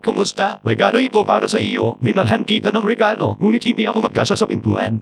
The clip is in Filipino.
Kumusta? Regalo ito para sa iyo. Binalhan kita ng regalo, ngunit hindi ako magkasa sa pintuan.